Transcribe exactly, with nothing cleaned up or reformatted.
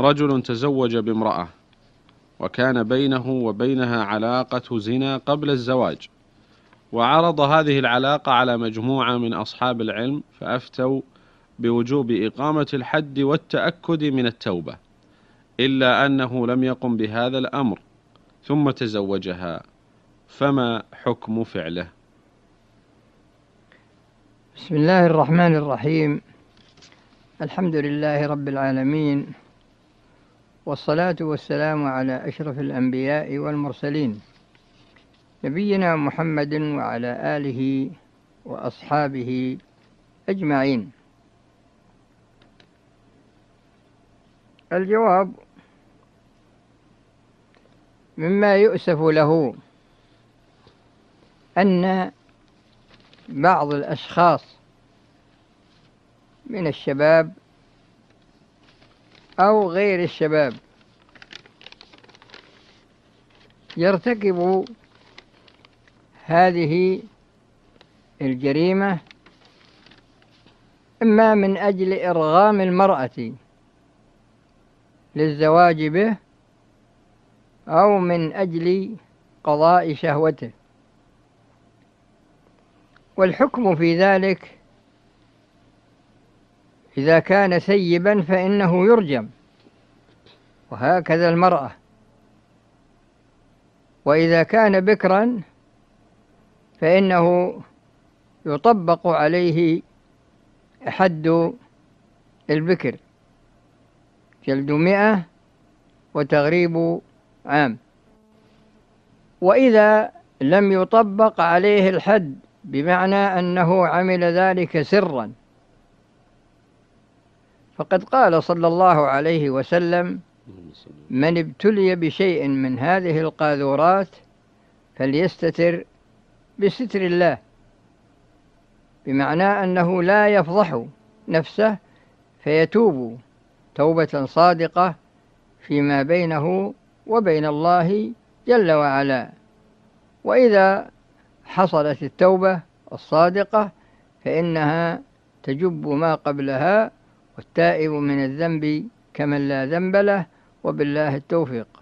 رجل تزوج بامرأة وكان بينه وبينها علاقة زنا قبل الزواج، وعرض هذه العلاقة على مجموعة من أصحاب العلم فأفتوا بوجوب إقامة الحد والتأكد من التوبة، إلا أنه لم يقم بهذا الأمر ثم تزوجها، فما حكم فعله؟ بسم الله الرحمن الرحيم. الحمد لله رب العالمين، والصلاة والسلام على أشرف الأنبياء والمرسلين، نبينا محمد وعلى آله وأصحابه أجمعين. الجواب: مما يؤسف له أن بعض الأشخاص من الشباب أو غير الشباب يرتكب هذه الجريمة إما من أجل إرغام المرأة للزواج به أو من أجل قضاء شهوته، والحكم في ذلك إذا كان ثيبا فإنه يرجم، وهكذا المرأة، وإذا كان بكرا فإنه يطبق عليه حد البكر، جلد مئة وتغريب عام. وإذا لم يطبق عليه الحد بمعنى أنه عمل ذلك سرا، فقد قال صلى الله عليه وسلم: من ابتلي بشيء من هذه القاذورات فليستتر بستر الله، بمعنى أنه لا يفضح نفسه فيتوب توبة صادقة فيما بينه وبين الله جل وعلا. وإذا حصلت التوبة الصادقة فإنها تجب ما قبلها، والتائب من الذنب كمن لا ذنب له، وبالله التوفيق.